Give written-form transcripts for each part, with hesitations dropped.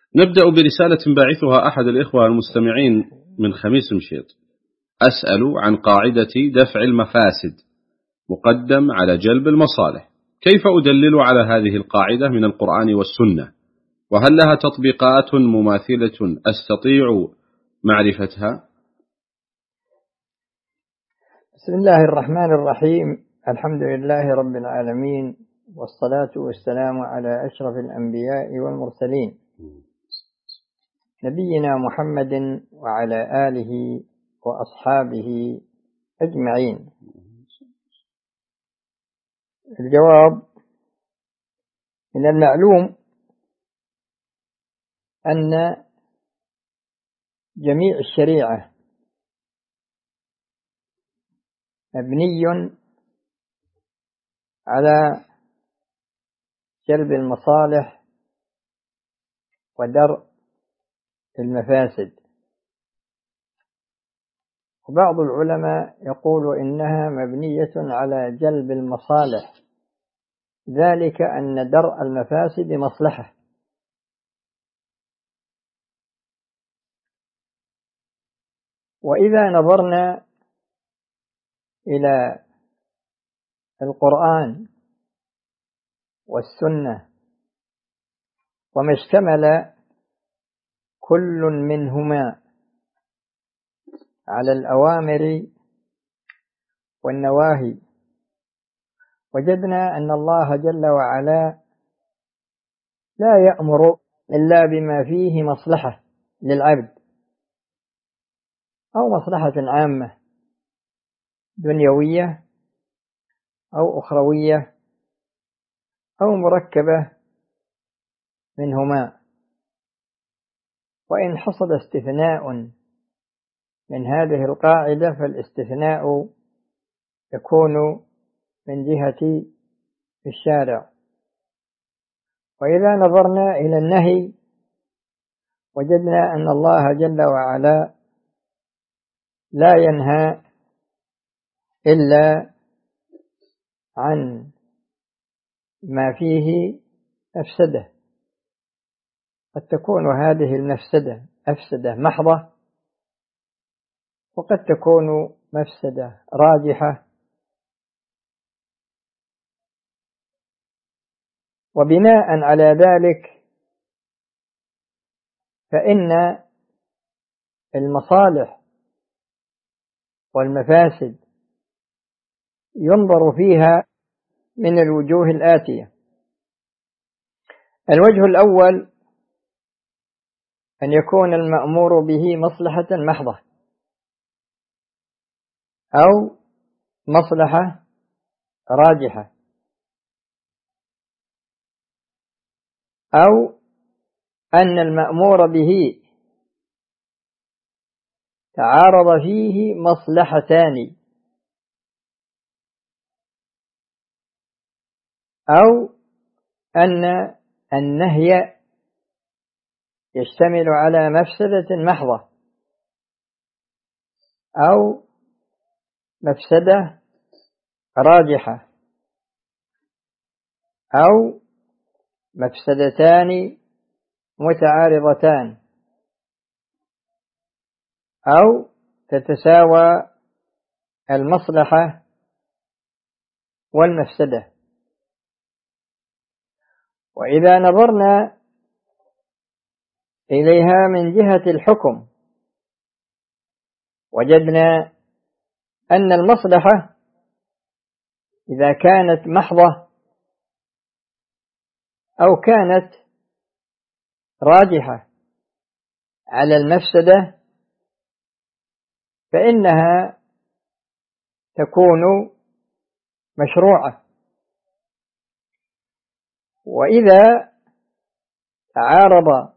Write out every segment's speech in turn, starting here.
نبدأ برسالة باعثها أحد الإخوة المستمعين من خميس مشيط. أسأل عن قاعدة دفع المفاسد مقدم على جلب المصالح، كيف أدلل على هذه القاعدة من القرآن والسنة؟ وهل لها تطبيقات مماثلة أستطيع معرفتها؟ بسم الله الرحمن الرحيم. الحمد لله رب العالمين، والصلاة والسلام على أشرف الأنبياء والمرسلين، نبينا محمد وعلى آله وأصحابه أجمعين. الجواب: من المعلوم أن جميع الشريعة مبني على جلب المصالح ودرء المفاسد، وبعض العلماء يقول إنها مبنية على جلب المصالح، ذلك أن درء المفاسد مصلحة. وإذا نظرنا إلى القرآن والسنة وما اشتمل كل منهما على الأوامر والنواهي، وجدنا أن الله جل وعلا لا يأمر إلا بما فيه مصلحة للعبد، أو مصلحة عامة دنيوية أو أخروية أو مركبة منهما. وإن حصل استثناء من هذه القاعدة فالاستثناء يكون من جهة الشارع. وإذا نظرنا إلى النهي وجدنا أن الله جل وعلا لا ينهى إلا عن ما فيه مفسدة، قد تكون هذه المفسدة مفسدة محضة، وقد تكون مفسدة راجحة. وبناء على ذلك فإن المصالح والمفاسد ينظر فيها من الوجوه الآتية: الوجه الأول أن يكون المأمور به مصلحة محضة أو مصلحة راجحة، أو أن المأمور به تعارض فيه مصلحتان، أو أن النهي يشتمل على مفسدة محضة أو مفسدة راجحة أو مفسدتان متعارضتان أو تتساوى المصلحة والمفسدة. وإذا نظرنا إليها من جهة الحكم وجدنا أن المصلحة إذا كانت محضة أو كانت راجحة على المفسدة فإنها تكون مشروعة. وإذا تعارض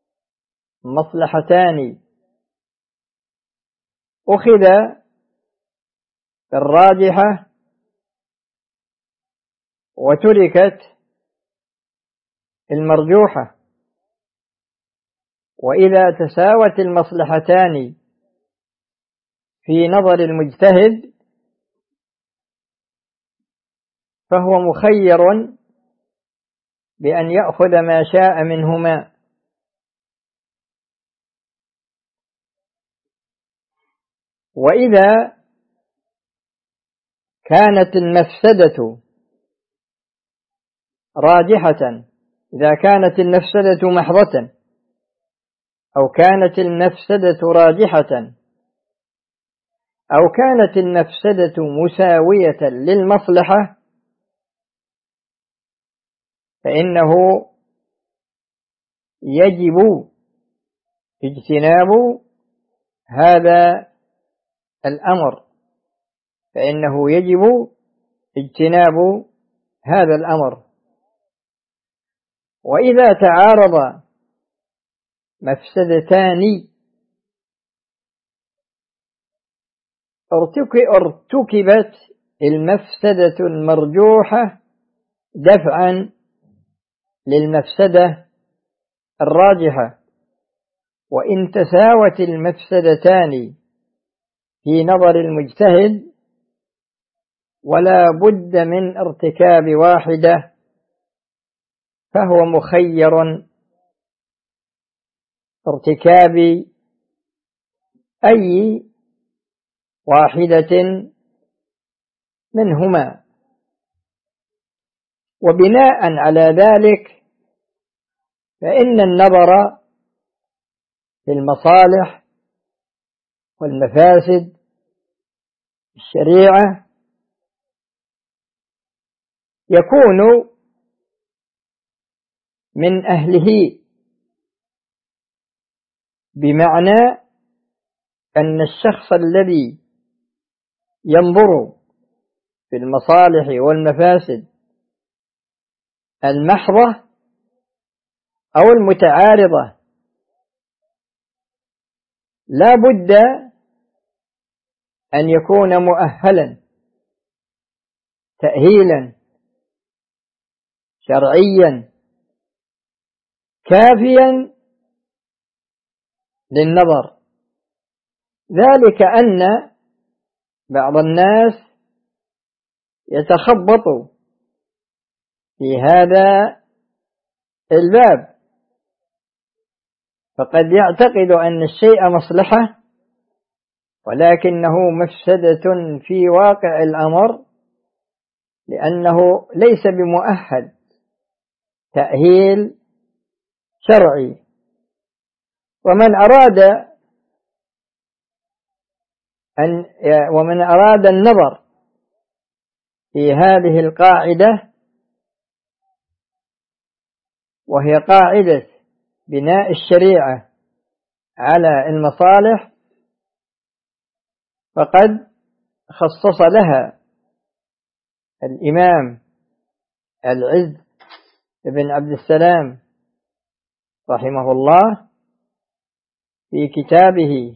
مصلحتان أخذ الراجحة وتركت المرجوحة. وإذا تساوت المصلحتان في نظر المجتهد فهو مخير بأن يأخذ ما شاء منهما، وإذا كانت المفسدة راجحة، إذا كانت المفسدة محضة أو كانت المفسدة راجحة أو كانت المفسدة مساوية للمصلحة، فإنه يجب اجتناب هذا الأمر، فإنه يجب اجتناب هذا الأمر. وإذا تعارض مفسدتان ارتكبت المفسدة المرجوحة دفعا للمفسدة الراجحة، وإن تساوت المفسدتان في نظر المجتهد ولا بد من ارتكاب واحدة، فهو مخير ارتكاب أي واحدة منهما. وبناء على ذلك فإن النظر في المصالح والمفاسد الشريعة يكون من أهله، بمعنى أن الشخص الذي ينظر في المصالح والمفاسد المحضة أو المتعارضة لا بد أن يكون مؤهلا تأهيلا شرعيا كافيا للنظر، ذلك أن بعض الناس يتخبط في هذا الباب، فقد يعتقد أن الشيء مصلحة ولكنه مفسدة في واقع الأمر، لأنه ليس بمؤهل تأهيل شرعي. ومن أراد النظر في هذه القاعدة، وهي قاعدة بناء الشريعة على المصالح، فقد خصص لها الإمام العز بن عبد السلام رحمه الله في كتابه،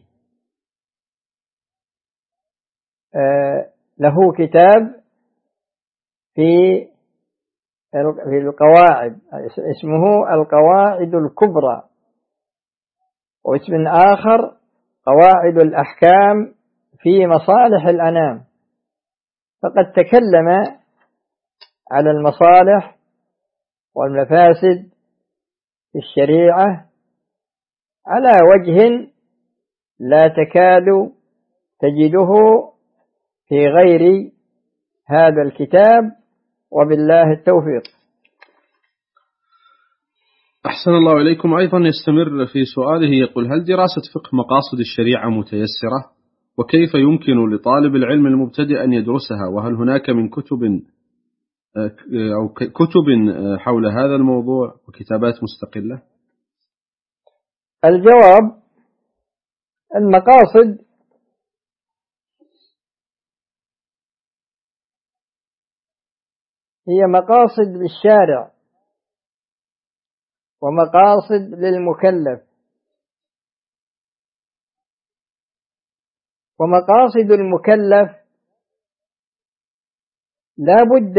له كتاب في القواعد اسمه القواعد الكبرى، واسم آخر قواعد الأحكام في مصالح الأنام، فقد تكلم على المصالح والمفاسد في الشريعة على وجه لا تكاد تجده في غير هذا الكتاب، وبالله التوفيق. أحسن الله إليكم. أيضا يستمر في سؤاله يقول: هل دراسة فقه مقاصد الشريعة متيسرة؟ وكيف يمكن لطالب العلم المبتدئ أن يدرسها؟ وهل هناك من كتب حول هذا الموضوع وكتابات مستقلة؟ الجواب: المقاصد هي مقاصد للشارع ومقاصد للمكلف، ومقاصد المكلف لا بد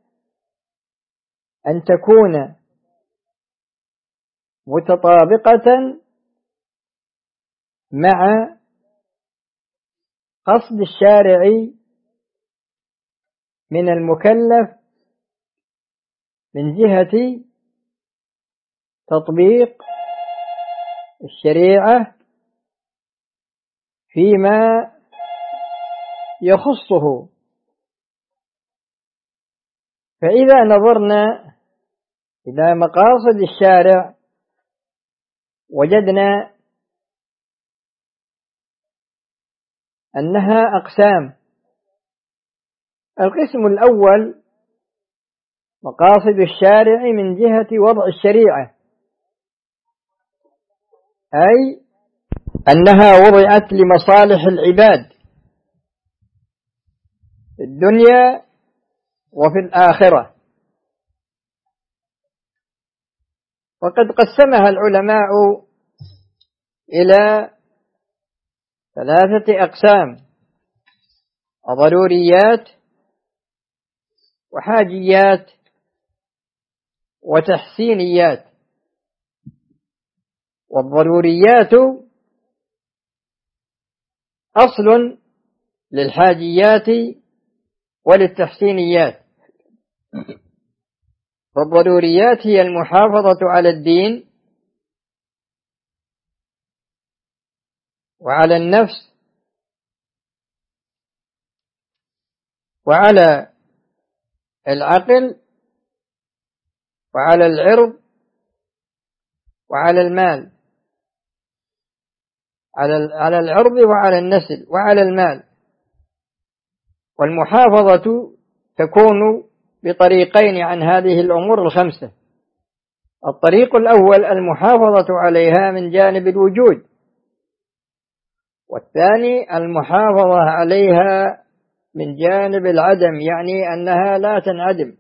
أن تكون متطابقة مع قصد الشارع من المكلف من جهة تطبيق الشريعة فيما يخصه. فإذا نظرنا إلى مقاصد الشارع وجدنا أنها أقسام. القسم الأول مقاصد الشارع من جهة وضع الشريعة، أي أنها وضعت لمصالح العباد في الدنيا وفي الآخرة. وقد قسمها العلماء إلى 3 أقسام: ضروريات وحاجيات وتحسينيات. والضروريات أصل للحاجيات وللتحسينيات. فالضروريات هي المحافظة على الدين وعلى النفس وعلى العقل وعلى العرض وعلى المال، على العرض وعلى النسل وعلى المال. والمحافظة تكون بطريقين عن هذه الأمور ال5. الطريق الأول المحافظة عليها من جانب الوجود، والثاني المحافظة عليها من جانب العدم، يعني أنها لا تنعدم.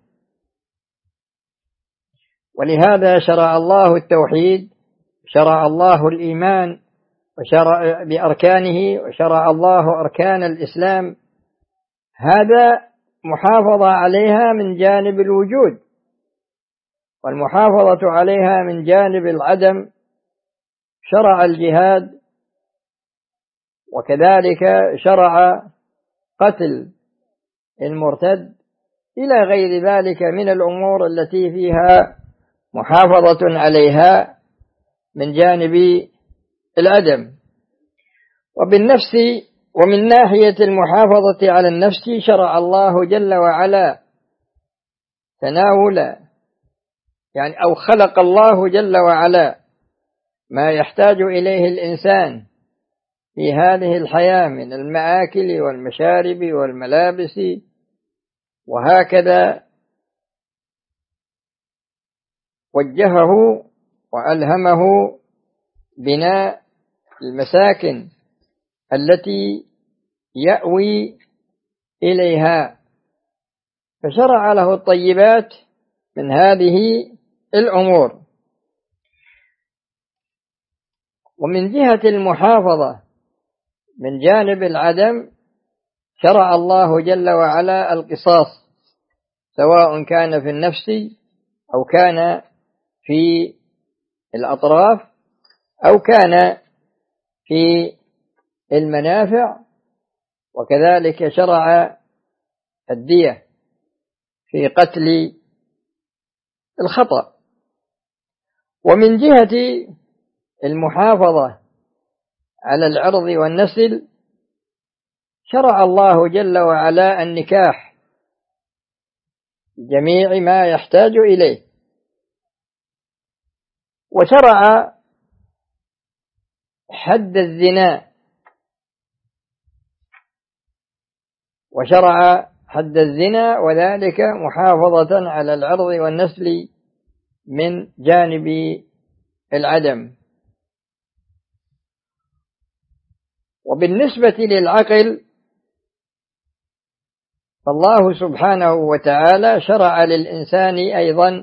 ولهذا شرع الله التوحيد، شرع الله الإيمان وشرع بأركانه، وشرع الله أركان الإسلام. هذا محافظة عليها من جانب الوجود. والمحافظة عليها من جانب العدم شرع الجهاد، وكذلك شرع قتل المرتد إلى غير ذلك من الأمور التي فيها محافظة عليها من جانب العدم. وبالنفس ومن ناحية المحافظة على النفس شرع الله جل وعلا تناول، يعني أو خلق الله جل وعلا ما يحتاج إليه الإنسان في هذه الحياة من المآكل والمشارب والملابس، وهكذا وجهه وألهمه بناء المساكن التي يأوي إليها، فشرع له الطيبات من هذه الأمور. ومن جهة المحافظة من جانب العدم شرع الله جل وعلا القصاص، سواء كان في النفس أو كان في الأطراف أو كان في المنافع. وكذلك شرع الدية في قتل الخطأ. ومن جهة المحافظة على العرض والنسل شرع الله جل وعلا النكاح جميع ما يحتاج إليه، وشرع حد الزنا، وذلك محافظة على العرض والنسل من جانب العدم. وبالنسبة للعقل فالله سبحانه وتعالى شرع للإنسان أيضا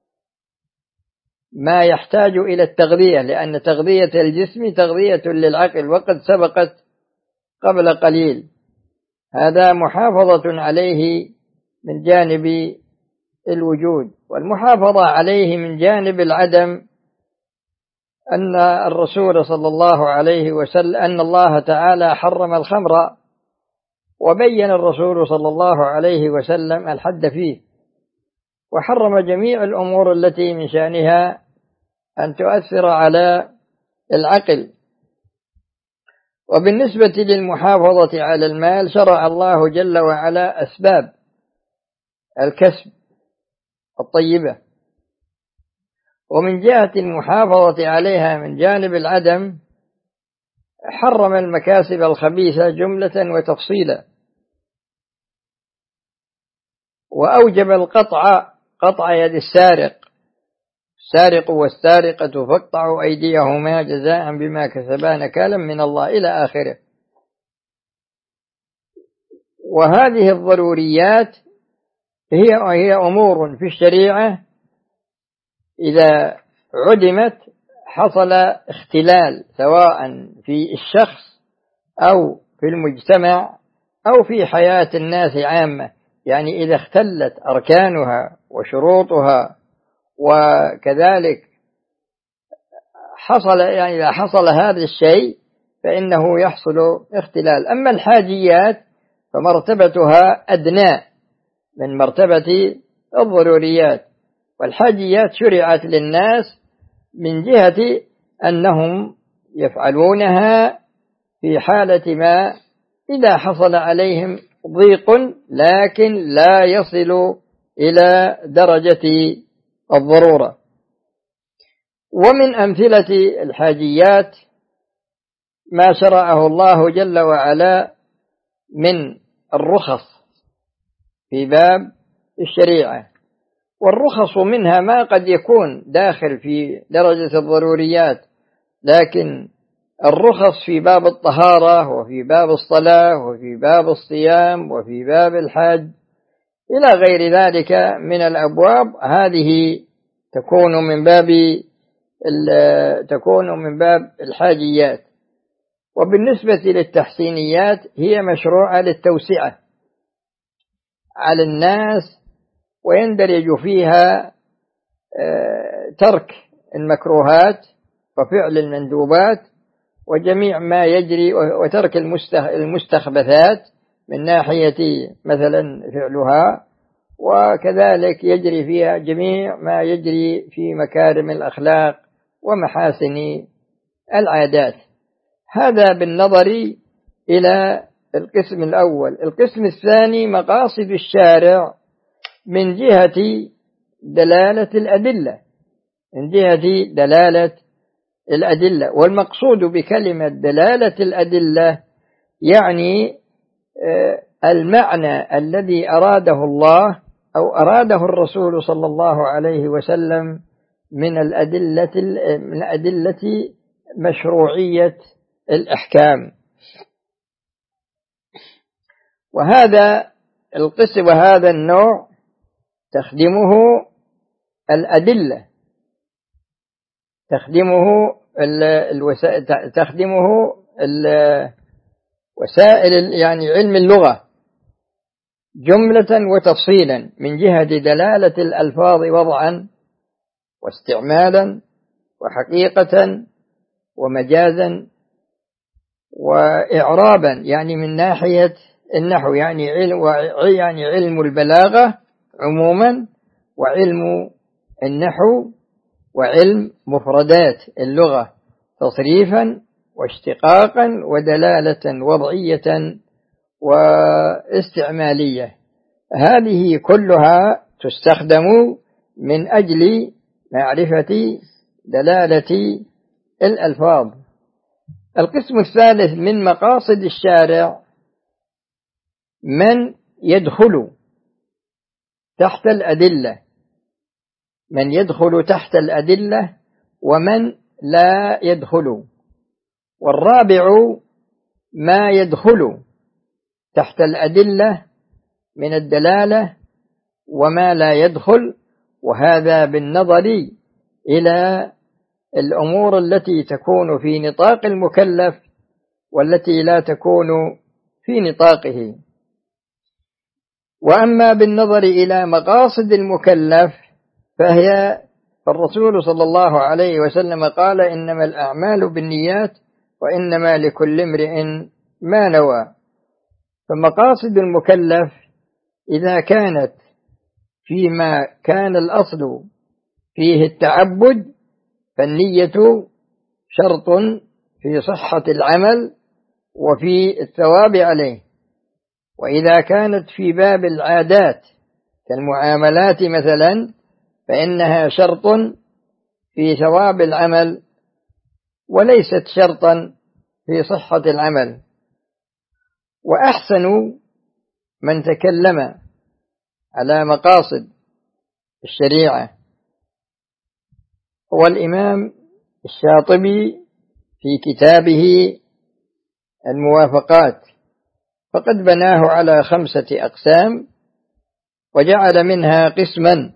ما يحتاج إلى التغذية، لأن تغذية الجسم تغذية للعقل، وقد سبقت قبل قليل. هذا محافظة عليه من جانب الوجود. والمحافظة عليه من جانب العدم أن الرسول صلى الله عليه وسلم أن الله تعالى حرم الخمر، وبين الرسول صلى الله عليه وسلم الحد فيه، وحرم جميع الأمور التي من شأنها أن تؤثر على العقل. وبالنسبة للمحافظة على المال شرع الله جل وعلا أسباب الكسب الطيبة، ومن جهة المحافظة عليها من جانب العدم حرم المكاسب الخبيثة جملة وتفصيلا، وأوجب قطع يد السارق والسارقة فاقطعوا أيديهما جزاء بما كسبا نكالا من الله إلى آخره. وهذه الضروريات هي أمور في الشريعة إذا عدمت حصل اختلال سواء في الشخص أو في المجتمع أو في حياة الناس عامة. يعني إذا اختلت أركانها وشروطها وكذلك إذا حصل هذا الشيء فإنه يحصل اختلال. أما الحاجيات فمرتبتها أدنى من مرتبة الضروريات، والحاجيات شرعت للناس من جهة أنهم يفعلونها في حالة ما إذا حصل عليهم ضيق لكن لا يصل إلى درجة الضرورة. ومن أمثلة الحاجيات ما شرعه الله جل وعلا من الرخص في باب الشريعة، والرخص منها ما قد يكون داخل في درجة الضروريات، لكن الرخص في باب الطهارة وفي باب الصلاة وفي باب الصيام وفي باب الحج إلى غير ذلك من الأبواب، هذه تكون من باب الحاجيات. وبالنسبة للتحسينيات هي مشروعة للتوسعة على الناس، ويندرج فيها ترك المكروهات وفعل المندوبات وجميع ما يجري، وترك المستخبثات من ناحية مثلا فعلها، وكذلك يجري فيها جميع ما يجري في مكارم الأخلاق ومحاسن العادات. هذا بالنظر إلى القسم الأول. القسم الثاني مقاصد الشارع من جهة دلالة الأدلة، والمقصود بكلمة دلالة الأدلة يعني المعنى الذي أراده الله أو أراده الرسول صلى الله عليه وسلم من أدلة مشروعية الأحكام. وهذا القسم وهذا النوع تخدمه الأدلة، تخدمه وسائل يعني علم اللغة جملة وتفصيلا من جهة دلالة الألفاظ وضعا واستعمالا وحقيقة ومجازا وإعرابا، يعني من ناحية النحو يعني علم البلاغة عموما، وعلم النحو، وعلم مفردات اللغة تصريفا واشتقاقا ودلالة وضعية واستعمالية. هذه كلها تستخدم من أجل معرفة دلالة الألفاظ. القسم الثالث من مقاصد الشارع من يدخل تحت الأدلة ومن لا يدخل. والرابع ما يدخل تحت الأدلة من الدلالة وما لا يدخل، وهذا بالنظر إلى الأمور التي تكون في نطاق المكلف والتي لا تكون في نطاقه. وأما بالنظر إلى مقاصد المكلف فالرسول صلى الله عليه وسلم قال: إنما الأعمال بالنيات وإنما لكل امرئ ما نوى. فمقاصد المكلف إذا كانت فيما كان الأصل فيه التعبد فالنية شرط في صحة العمل، وفي الثواب عليه. وإذا كانت في باب العادات كالمعاملات مثلا فإنها شرط في ثواب العمل وليست شرطا في صحة العمل. وأحسن من تكلم على مقاصد الشريعة هو الإمام الشاطبي في كتابه الموافقات، فقد بناه على 5 أقسام، وجعل منها قسما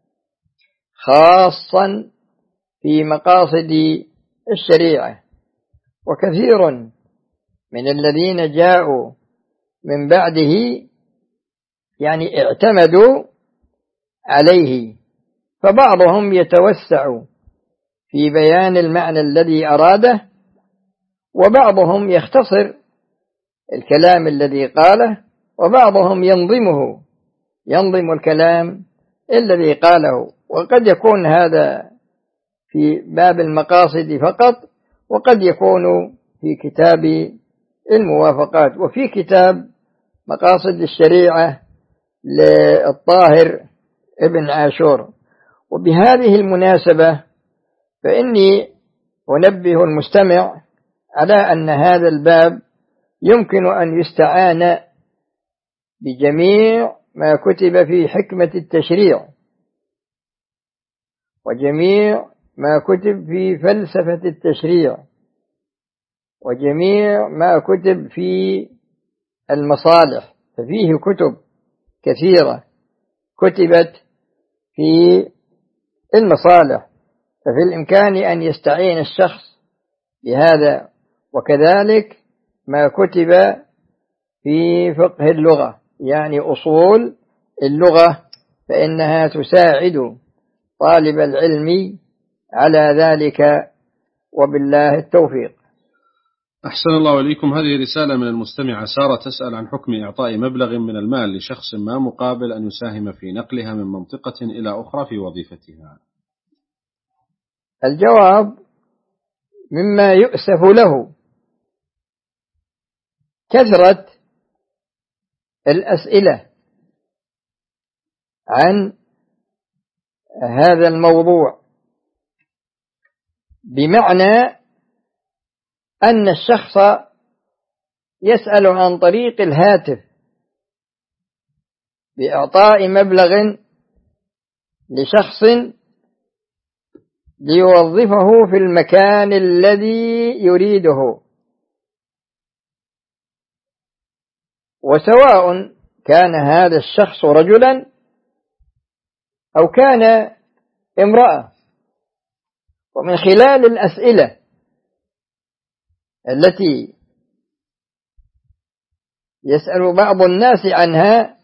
خاصا في مقاصد الشريعة. وكثير من الذين جاءوا من بعده يعني اعتمدوا عليه، فبعضهم يتوسع في بيان المعنى الذي أراده، وبعضهم يختصر الكلام الذي قاله، وبعضهم ينظم الكلام الذي قاله. وقد يكون هذا في باب المقاصد فقط، وقد يكون في كتاب الموافقات. وفي كتاب مقاصد الشريعة للطاهر ابن عاشور. وبهذه المناسبة فإني أنبه المستمع على أن هذا الباب يمكن أن يستعان بجميع ما كتب في حكمة التشريع، وجميع ما كتب في فلسفة التشريع، وجميع ما كتب في المصالح، ففيه كتب كثيرة كتبت في المصالح، ففي الإمكان أن يستعين الشخص بهذا. وكذلك ما كتب في فقه اللغة، يعني أصول اللغة، فإنها تساعد طالب العلم على ذلك، وبالله التوفيق. أحسن الله إليكم. هذه رسالة من المستمعة سارة تسأل عن حكم إعطاء مبلغ من المال لشخص ما مقابل أن يساهم في نقلها من منطقة إلى أخرى في وظيفتها. الجواب مما يؤسف له كثرة الأسئلة عن هذا الموضوع، بمعنى أن الشخص يسأل عن طريق الهاتف بإعطاء مبلغ لشخص ليوظفه في المكان الذي يريده، وسواء كان هذا الشخص رجلا أو كان امرأة. ومن خلال الأسئلة التي يسأل بعض الناس عنها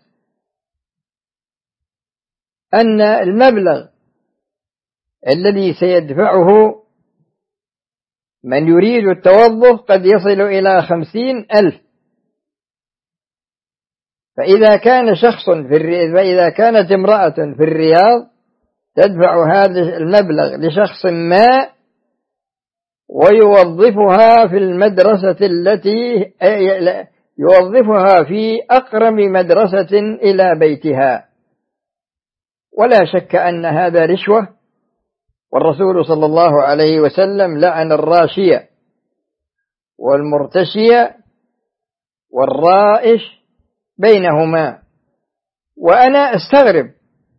أن المبلغ الذي سيدفعه من يريد التوظف قد يصل إلى 50,000. فإذا كانت امرأة في الرياض تدفع هذا المبلغ لشخص ما ويوظفها في المدرسة التي يوظفها في أقرب مدرسة إلى بيتها، ولا شك أن هذا رشوة. والرسول صلى الله عليه وسلم لعن الراشية والمرتشية والرائش بينهما. وأنا أستغرب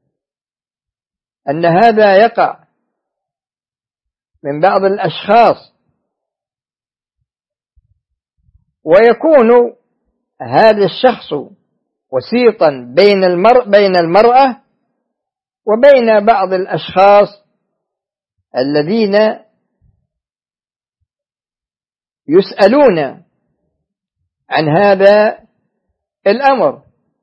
أن هذا يقع من بعض الأشخاص، ويكون هذا الشخص وسيطا بين المرأة وبين بعض الأشخاص الذين يسألون عن هذا الأمر،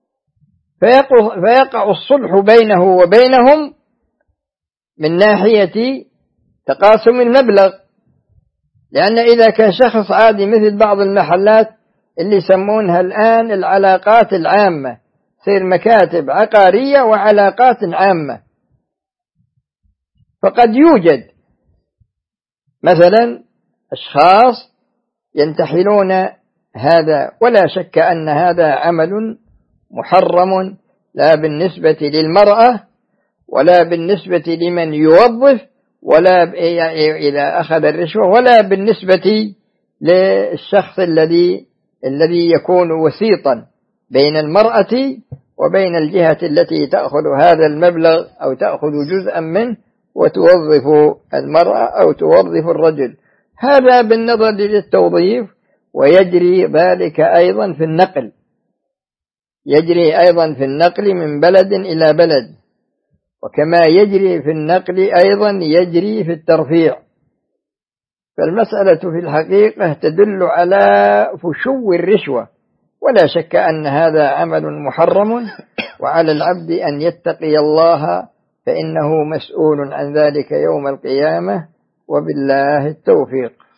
فيقع الصلح بينه وبينهم من ناحية تقاسم المبلغ. لأن إذا كان شخص عادي مثل بعض المحلات اللي يسمونها الآن العلاقات العامة، تصير مكاتب عقارية وعلاقات عامة، فقد يوجد مثلا أشخاص ينتحلون هذا، ولا شك أن هذا عمل محرم لا بالنسبة للمرأة ولا بالنسبة لمن يوظف ولا إذا أخذ الرشوة، ولا بالنسبة للشخص الذي يكون وسيطا بين المرأة وبين الجهة التي تأخذ هذا المبلغ أو تأخذ جزءا منه وتوظف المرأة أو توظف الرجل. هذا بالنظر للتوظيف. ويجري ذلك أيضا في النقل، يجري أيضا في النقل من بلد إلى بلد، وكما يجري في النقل أيضا يجري في الترفيع. فالمسألة في الحقيقة تدل على فشو الرشوة، ولا شك أن هذا عمل محرم، وعلى العبد أن يتقي الله فإنه مسؤول عن ذلك يوم القيامة، وبالله التوفيق.